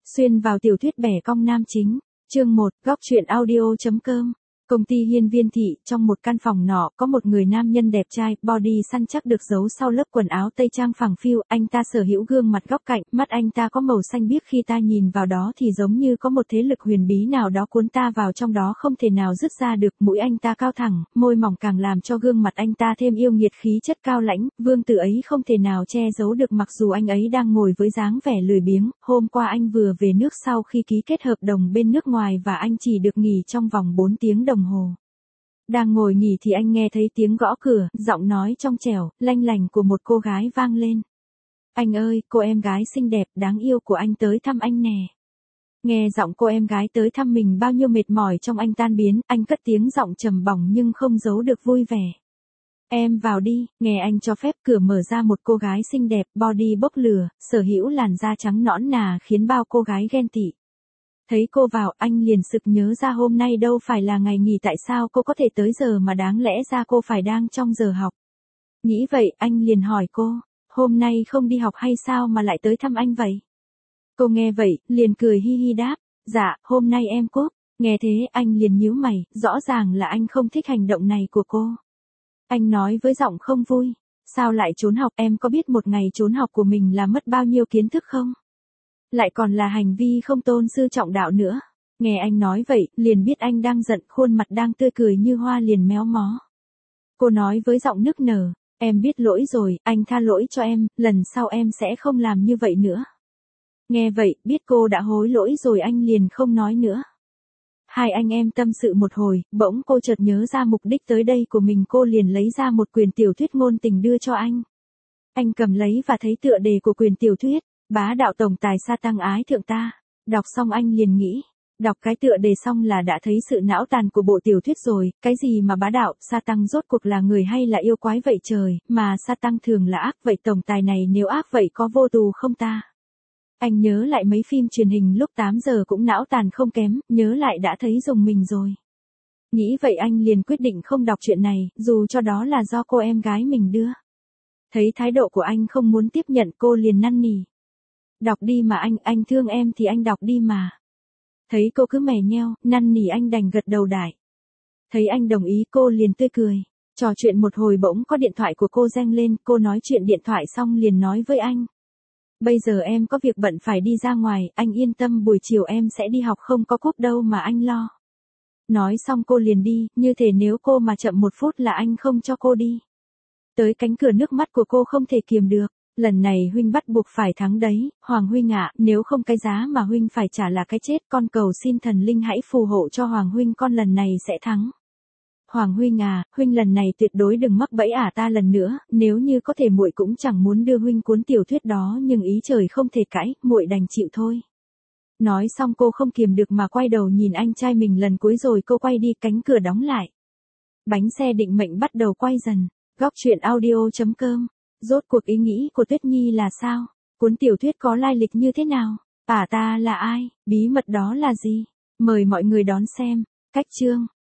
Xuyên vào tiểu thuyết bẻ cong nam chính. Chương 1, góc truyện audio.com. Công ty Hiên Viên Thị, trong một căn phòng nọ, có một người nam nhân đẹp trai, body săn chắc được giấu sau lớp quần áo tây trang phẳng phiu, anh ta sở hữu gương mặt góc cạnh, mắt anh ta có màu xanh biếc, khi ta nhìn vào đó thì giống như có một thế lực huyền bí nào đó cuốn ta vào trong đó không thể nào dứt ra được, mũi anh ta cao thẳng, môi mỏng càng làm cho gương mặt anh ta thêm yêu nghiệt, khí chất cao lãnh, vương tử ấy không thể nào che giấu được, mặc dù anh ấy đang ngồi với dáng vẻ lười biếng, hôm qua anh vừa về nước sau khi ký kết hợp đồng bên nước ngoài và anh chỉ được nghỉ trong vòng 4 tiếng đồng hồ. Đang ngồi nghỉ thì anh nghe thấy tiếng gõ cửa, giọng nói trong trẻo, lanh lành của một cô gái vang lên. Anh ơi, cô em gái xinh đẹp, đáng yêu của anh tới thăm anh nè. Nghe giọng cô em gái tới thăm mình bao nhiêu mệt mỏi trong anh tan biến, anh cất tiếng giọng trầm bổng nhưng không giấu được vui vẻ. Em vào đi, nghe anh cho phép, cửa mở ra một cô gái xinh đẹp, body bốc lửa, sở hữu làn da trắng nõn nà khiến bao cô gái ghen tị. Thấy cô vào, anh liền sực nhớ ra hôm nay đâu phải là ngày nghỉ, tại sao cô có thể tới giờ mà đáng lẽ ra cô phải đang trong giờ học. Nghĩ vậy, anh liền hỏi cô, hôm nay không đi học hay sao mà lại tới thăm anh vậy? Cô nghe vậy, liền cười hi hi đáp, dạ, hôm nay em cốp. Nghe thế, anh liền nhíu mày, rõ ràng là anh không thích hành động này của cô. Anh nói với giọng không vui, sao lại trốn học, em có biết một ngày trốn học của mình là mất bao nhiêu kiến thức không? Lại còn là hành vi không tôn sư trọng đạo nữa. Nghe anh nói vậy, liền biết anh đang giận, khuôn mặt đang tươi cười như hoa liền méo mó. Cô nói với giọng nức nở, em biết lỗi rồi, anh tha lỗi cho em, lần sau em sẽ không làm như vậy nữa. Nghe vậy, biết cô đã hối lỗi rồi anh liền không nói nữa. Hai anh em tâm sự một hồi, bỗng cô chợt nhớ ra mục đích tới đây của mình, cô liền lấy ra một quyển tiểu thuyết ngôn tình đưa cho anh. Anh cầm lấy và thấy tựa đề của quyển tiểu thuyết, Bá đạo tổng tài sa tăng ái thượng ta. Đọc xong anh liền nghĩ, đọc cái tựa đề xong là đã thấy sự não tàn của bộ tiểu thuyết rồi, cái gì mà bá đạo, sa tăng rốt cuộc là người hay là yêu quái vậy trời, mà sa tăng thường là ác, vậy tổng tài này nếu ác vậy có vô tù không ta? Anh nhớ lại mấy phim truyền hình lúc 8 giờ cũng não tàn không kém, nhớ lại đã thấy rùng mình rồi. Nghĩ vậy anh liền quyết định không đọc chuyện này, dù cho đó là do cô em gái mình đưa. Thấy thái độ của anh không muốn tiếp nhận, cô liền năn nỉ. Đọc đi mà anh thương em thì anh đọc đi mà. Thấy cô cứ mè nheo, năn nỉ anh đành gật đầu đại. Thấy anh đồng ý cô liền tươi cười. Trò chuyện một hồi bỗng có điện thoại của cô reng lên, cô nói chuyện điện thoại xong liền nói với anh. Bây giờ em có việc bận phải đi ra ngoài, anh yên tâm buổi chiều em sẽ đi học, không có cúp đâu mà anh lo. Nói xong cô liền đi, như thể nếu cô mà chậm 1 phút là anh không cho cô đi. Tới cánh cửa nước mắt của cô không thể kiềm được. Lần này huynh bắt buộc phải thắng đấy, Hoàng huynh ạ, nếu không cái giá mà huynh phải trả là cái chết, con cầu xin thần linh hãy phù hộ cho Hoàng huynh, con lần này sẽ thắng. Hoàng huynh à, huynh lần này tuyệt đối đừng mắc bẫy ta lần nữa, nếu như có thể muội cũng chẳng muốn đưa huynh cuốn tiểu thuyết đó, nhưng ý trời không thể cãi, muội đành chịu thôi. Nói xong cô không kiềm được mà quay đầu nhìn anh trai mình lần cuối rồi cô quay đi, cánh cửa đóng lại. Bánh xe định mệnh bắt đầu quay dần. Góc truyện audio.com. Rốt cuộc ý nghĩ của Tuyết Nhi là sao? Cuốn tiểu thuyết có lai lịch như thế nào? Ta là ai? Bí mật đó là gì? Mời mọi người đón xem. Cách chương.